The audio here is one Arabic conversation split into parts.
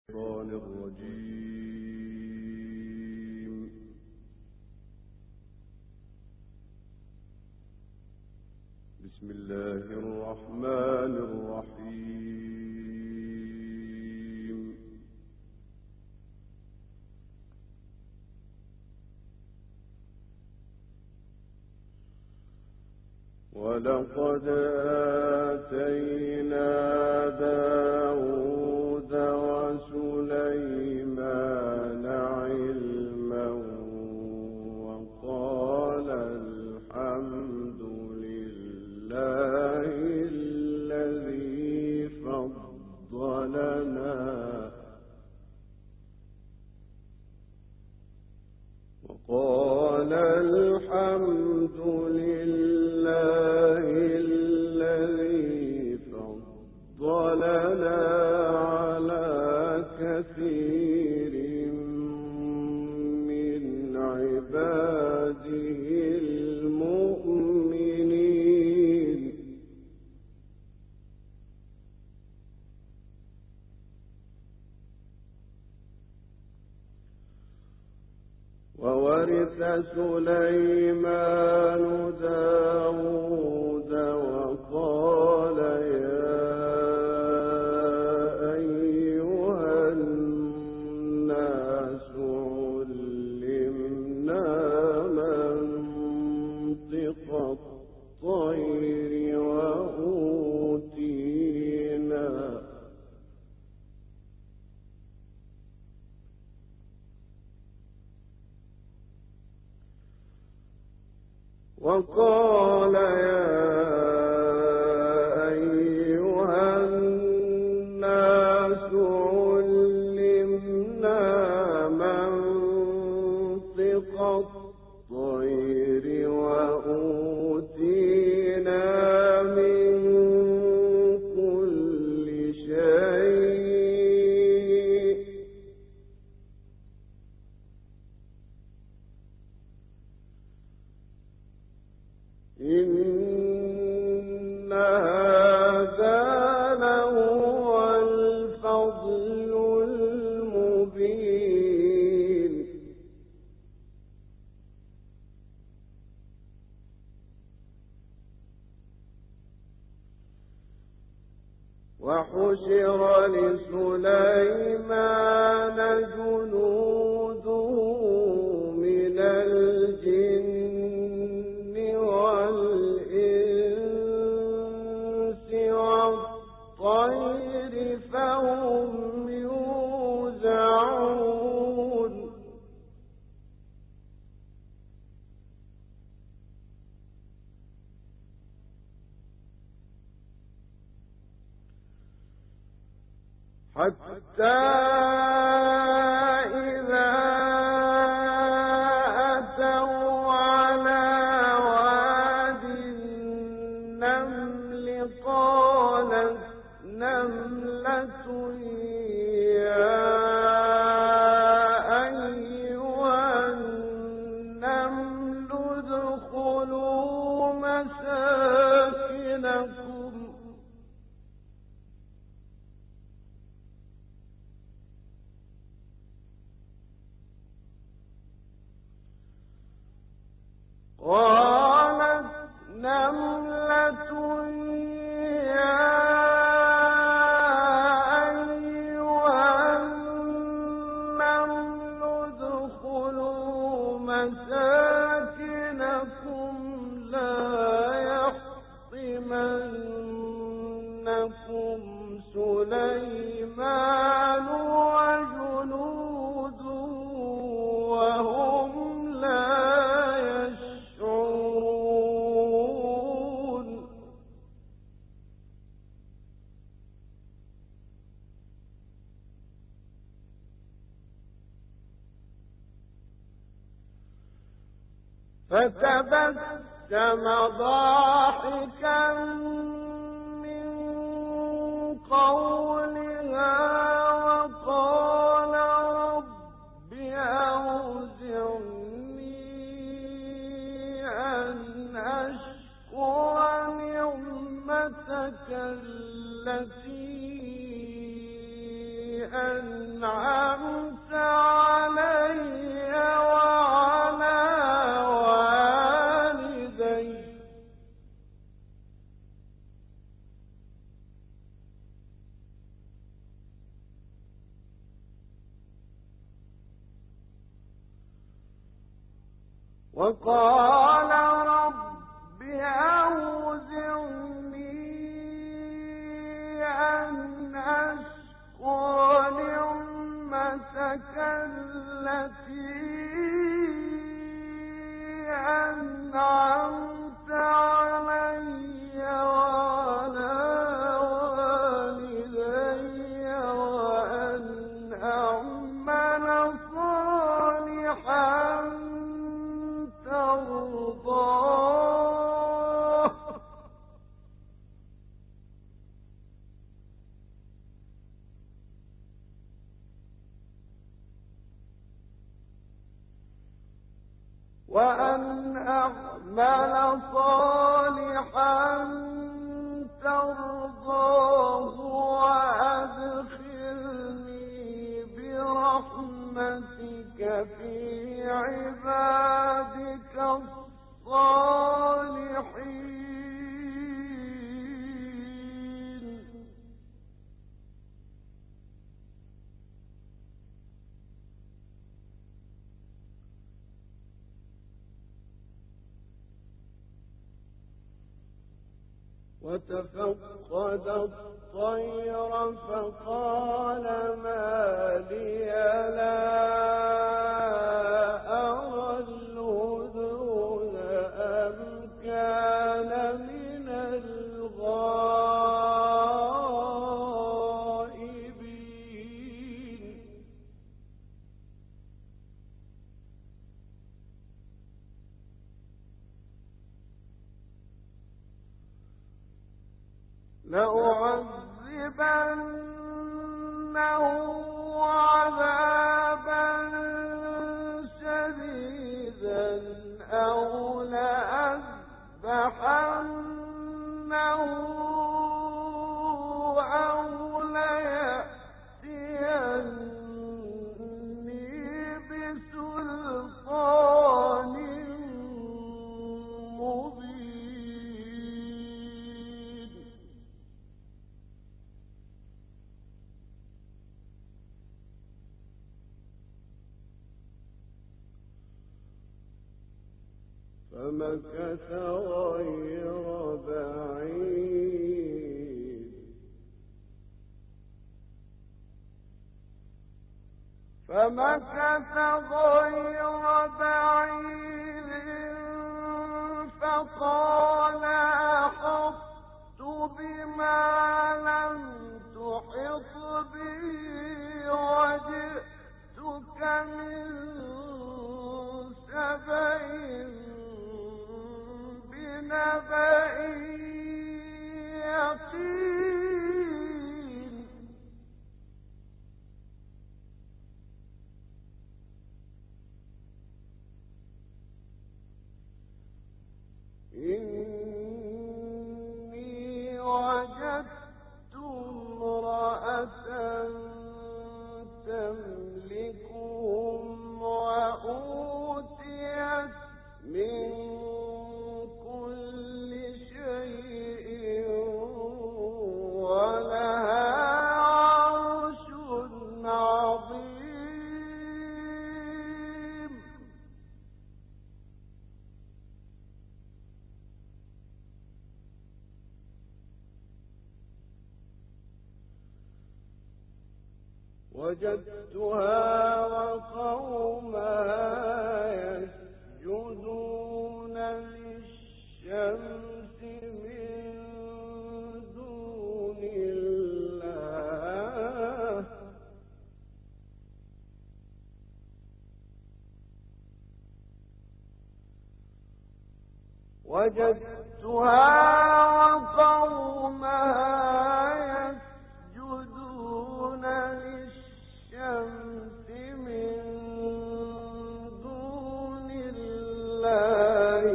الشيطان الرجيم. بسم الله الرحمن الرحيم. ولقد آتينا داود وسليمان علما وقال الحمد لله الذي فضلنا على كثير من عباده المؤمنين. وورث سليمان داود وقال يا أيها الناس علمنا منطق الطير وقال يا أيها الناس علمنا منطق الطير وأوتينا من كل شيء إن هذا لهو الفضل المبين. وحشر لسليمان جنوده من الجن والإنس والطير فهم يوزعون. حتى إذا أتوا على واد النمل قالت نملة يا أيها النمل ادخلوا مساكنكم قالت نملة يا أيها النمل ادخلوا مساكنكم لا يحطمنكم سليمان وجنوده وهم لا يشعرون. فتبسم ضاحكا من قولها وقال رب أوزعني أن أشكر نعمتك التي أنعمت أنعمت علي وعلى والدي وقال رب أوزعني أن أشكر نعمتك التي أنعمت علي وعلى والدي وأن أعمل صالحا ترضاه وأن أعمل صالحا ترضاه وأدخلني برحمتك في عبادك الصالحين وتفقد الطير فقال ما لي لا أرى الهدهد أم كان من الغائبين لأعذبنه عذابا شديدا أو لأذبحنه أو ليأتيني بسلطان مبين فمكث غير بعيد فقال أحطت بما لم تحط به وجئتك من سبأ بنبأ يقين إني وجدت امرأة تملكهم وأوتيت من كل شيء ولها عرش عظيم وجدتها وقومها يسجدون للشمس من دون الله وجدتها وقومها يسجدون للشمس من دون الله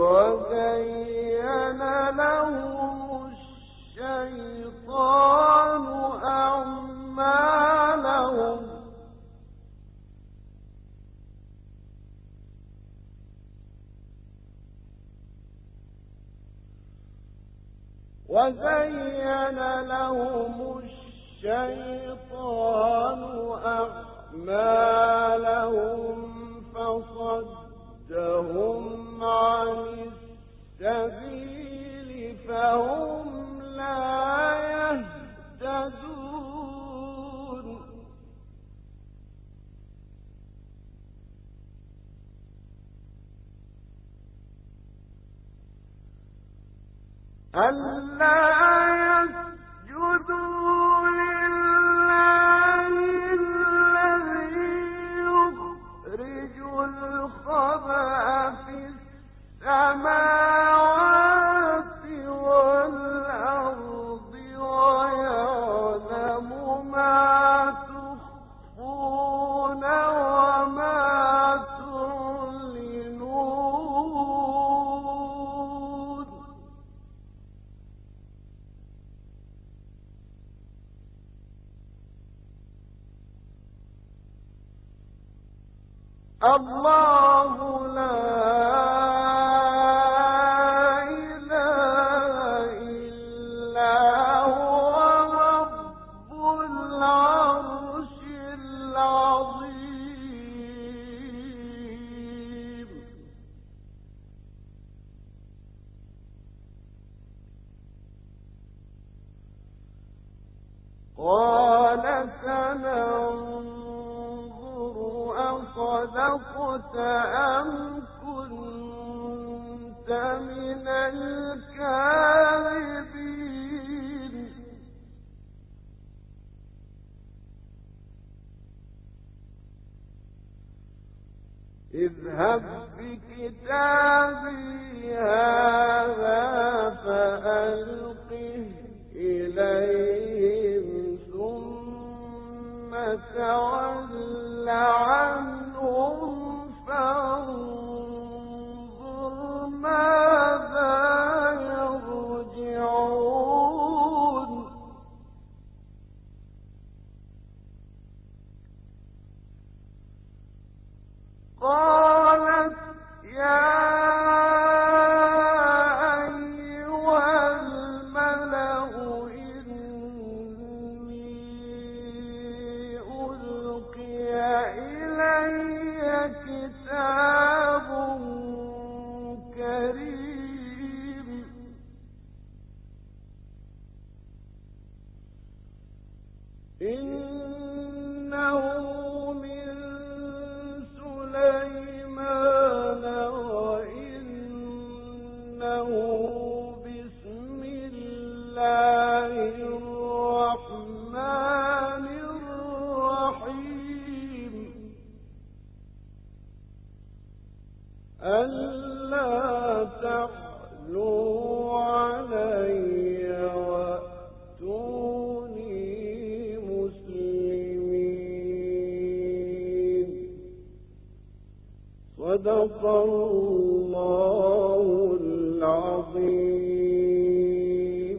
وزين لهم الشيطان أعمالهم وزين لهم الشيطان أعمالهم فصدهم عن السبيل فهم لا يهتدون ألا يسجدوا لله الذي يخرج الخبأ في السماوات والأرض ويعلم ما تخفون وما تعلنون الله لا إله إلا هو رب العرش العظيم قال سننظر أصدقت أم كنت من الكاذبين اذهب بكتابي هذا فألقه إليهم ثم تول عنهم فانظر ماذا يرجعون قالت يا أيها الملأ إني ألقي إلي كتاب كريم إنه من سليمان وإنه بسم الله الرحمن الرحيم ألا تعلوا علي وأتوني مسلمين صدق الله العظيم.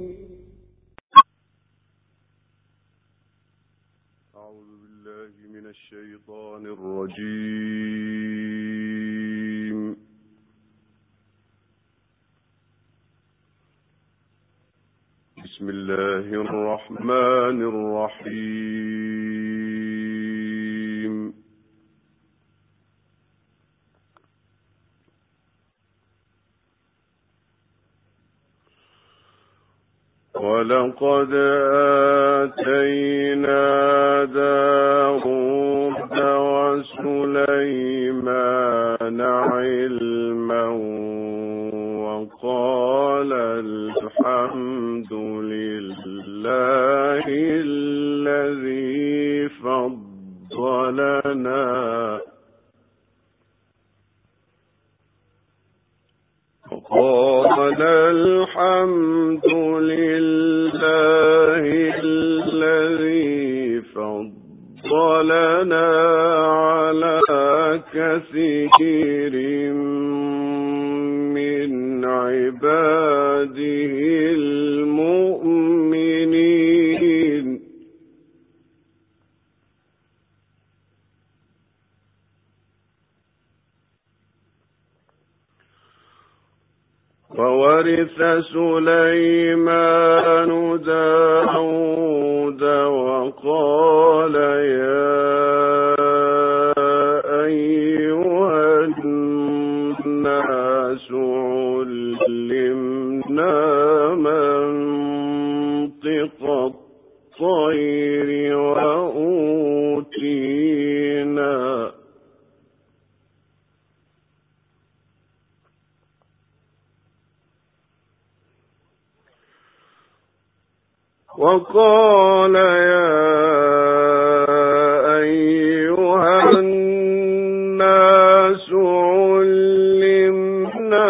أعوذ بالله من الشيطان الرجيم. بسم الله الرحمن الرحيم. ولقد آتينا داود وسليمان علما وقال الحمد لله الذي فضلنا وقال الحمد لله الذي فضلنا على كثير من عباده المؤمنين وورث سليمان داود وقال يا أيها الناس علمنا منطق الطير وقال يا أيها الناس علمنا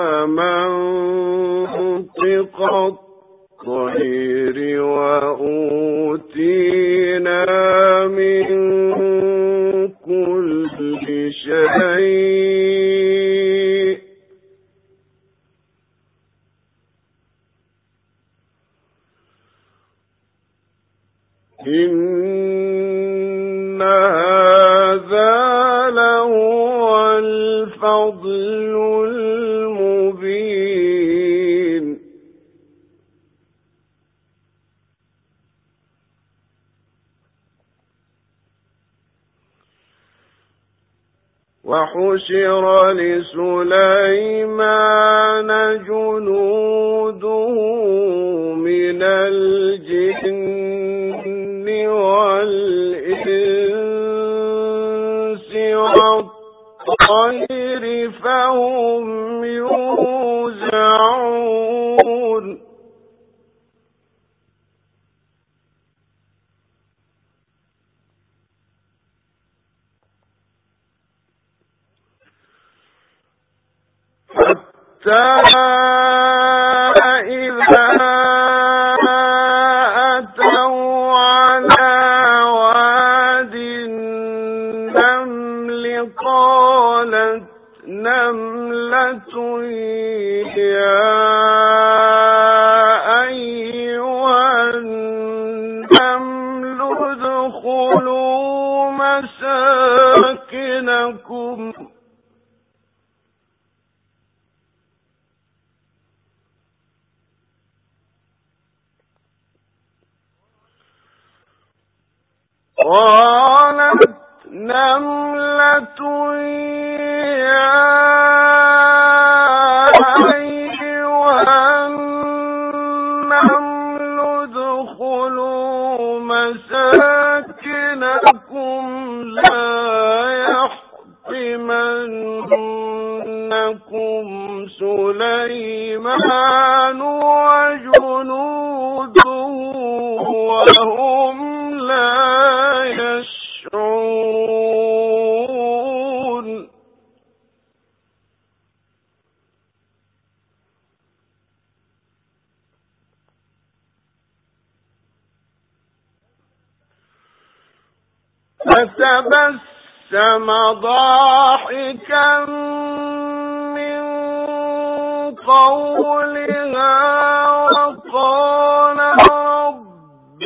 منطق الطير وأوتينا من كل شيء إن هذا لهو الفضل المبين وحشر لسليمان جنوده من الجن والإنس والطير فهم يوزعون حتى إذا أتوا على واد النمل قالت نملة يا أيها النمل ادخلوا مساكنكم قالت نملة يا أيها النمل ادخلوا مساكنكم لا يحطمنكم سليمان وجنوده وهم لا يشعرون فتبسم ضاحكا من قولها وقال رب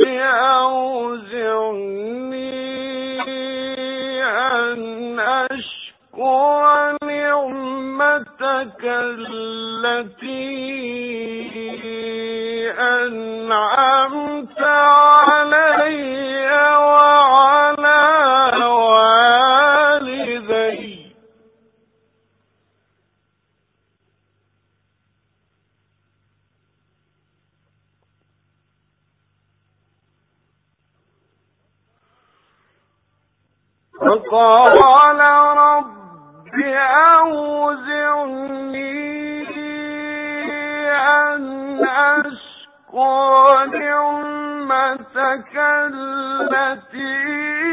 أوزعني أن أشكر نعمتك التي أنعمت علي وعلى والدي فقال رب أوزعني أن أشكر نعمتك التي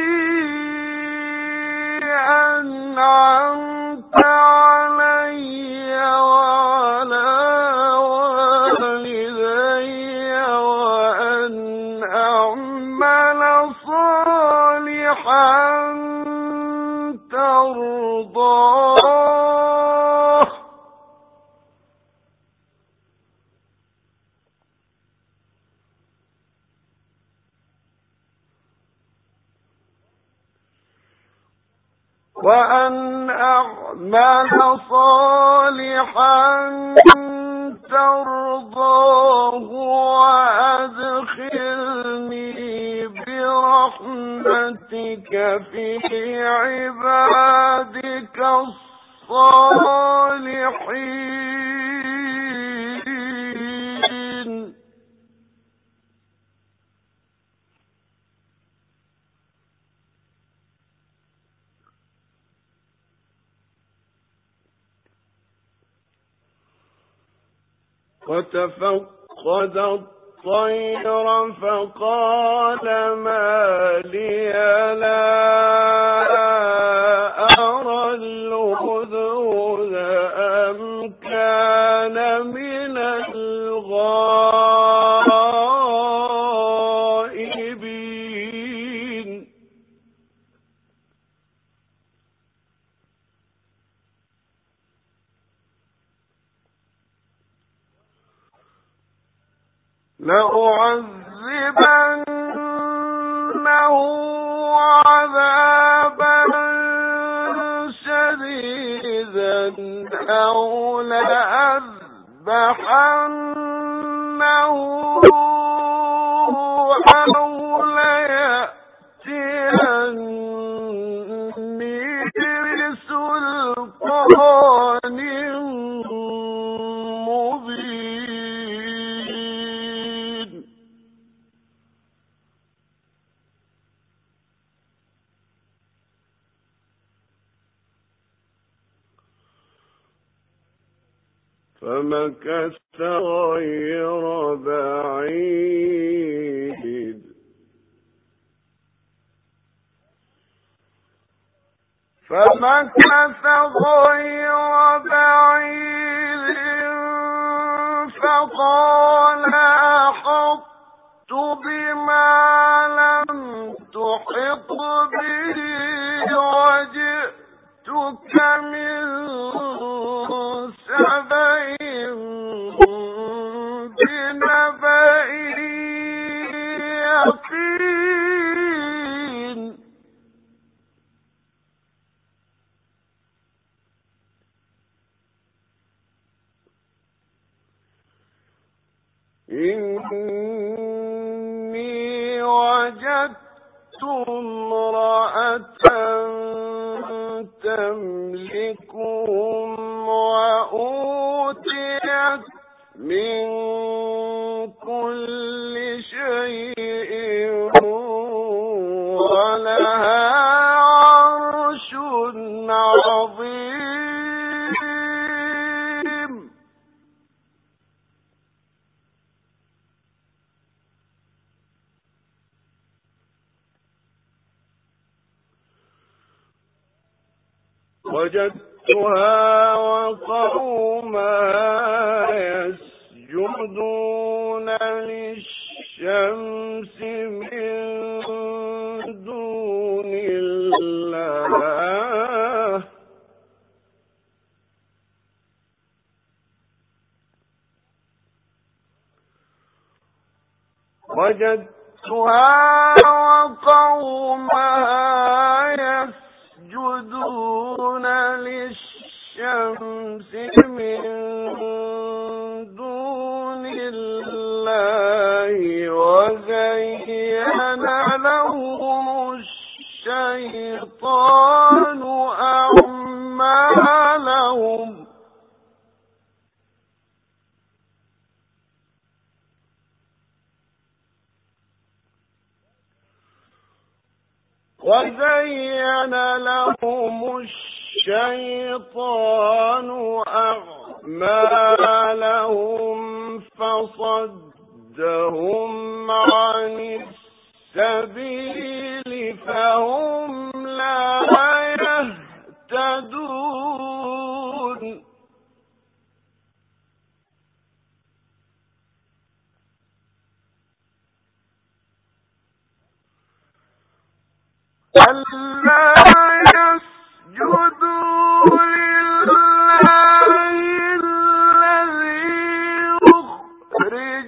أنعمت علي وعلى والدي وأن أعمل صالحا ترضاه وأن أعمل صالحا ترضاه وأدخلني برحمتك في عبادك الصالحين. وتفقد الطير فقال ما لي لا أرى الهدهد أم كان من الغائبين. لأعذبنه عذابا شديدا أو لأذبحنه أو ليأتيني بسلطان مبين. فمكث غير بعيد فقال أحطت بما لم تحط به وجئتك من سبأ بنبأ يقين. إني وجدت امرأة تملكهم وأوتيت من كل شيء ولها عرش عظيم. وجدتها وقومها يسجدون للشمس من دون الله يسجدون للشمس من دون الله وزين لهم الشيطان أعمالهم فصدهم عن السبيل فهم لا يهتدون. ألا يسجدوا لله الذي يخرج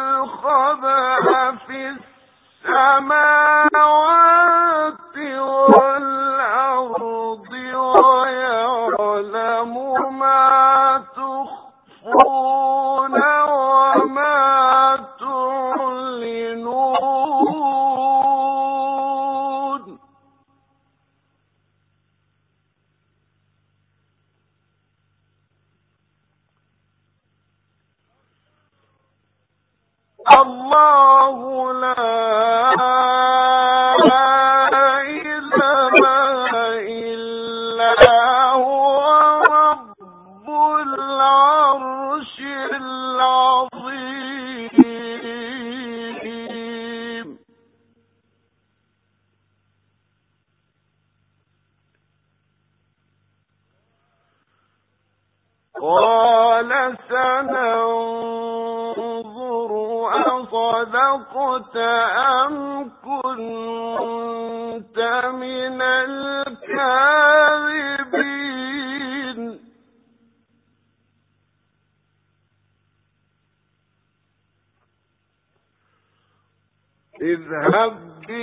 الخبأ في السماوات الله لا إله إلا هو رب العرش العظيم. قال سننظر أصدقت أم كنت من الكاذبين. اذهب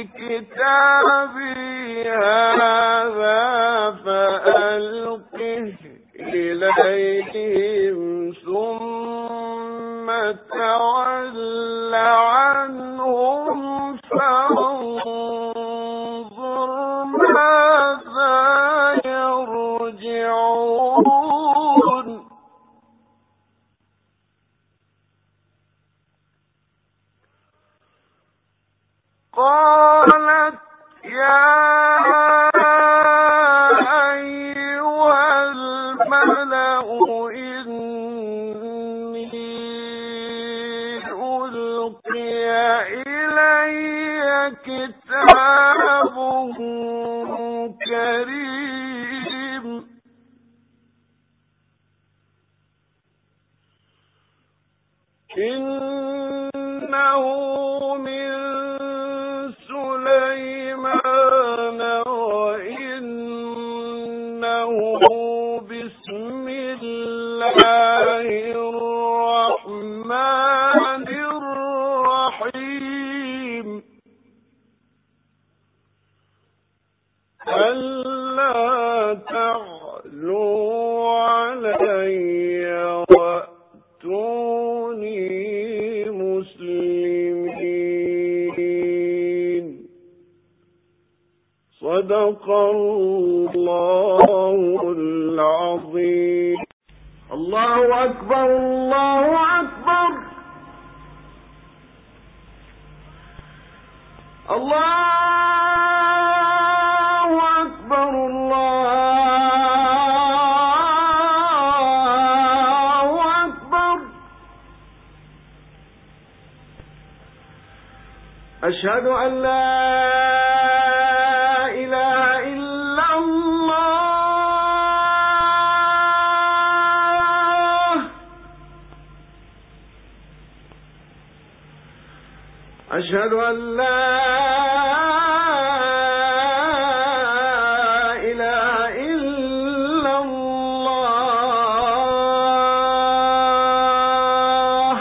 بكتابي هذا فألقه إليهم ثم تول عنهم فانظر ماذا يرجعون. قالت يا أيها الملأ إني ألقي إلي كتاب كريم إنه من سليمان وإنه بسم الله الرحمن الرحيم ألا تعلوا علي وأتوني مسلمين. صدق الله العظيم. الله أكبر الله أكبر الله أكبر الله أكبر. أشهد أن لا إله إلا الله. أشهد أن لا إله إلا الله.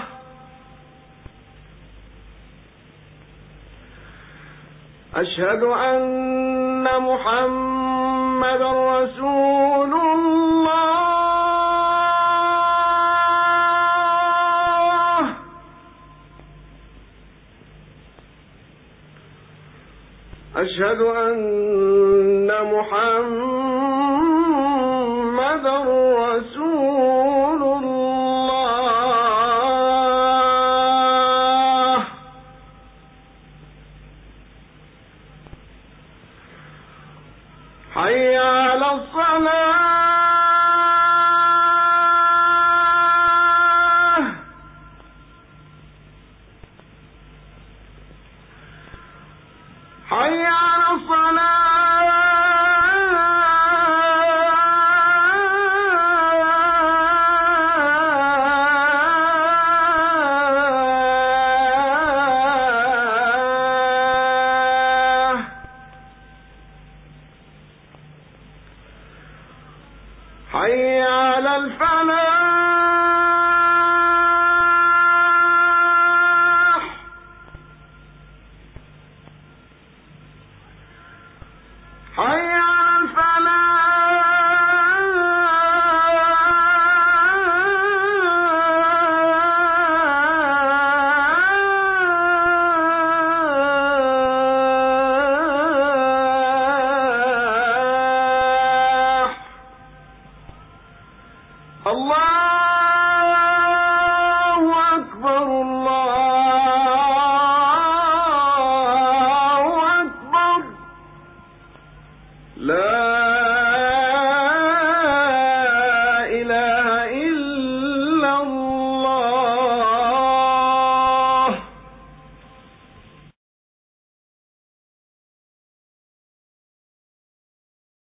أشهد أن محمدا رسول الله. أشهد أن محمدا رسول الله. حي على الصلاة. حي على الصلاة. حي على الفلاح.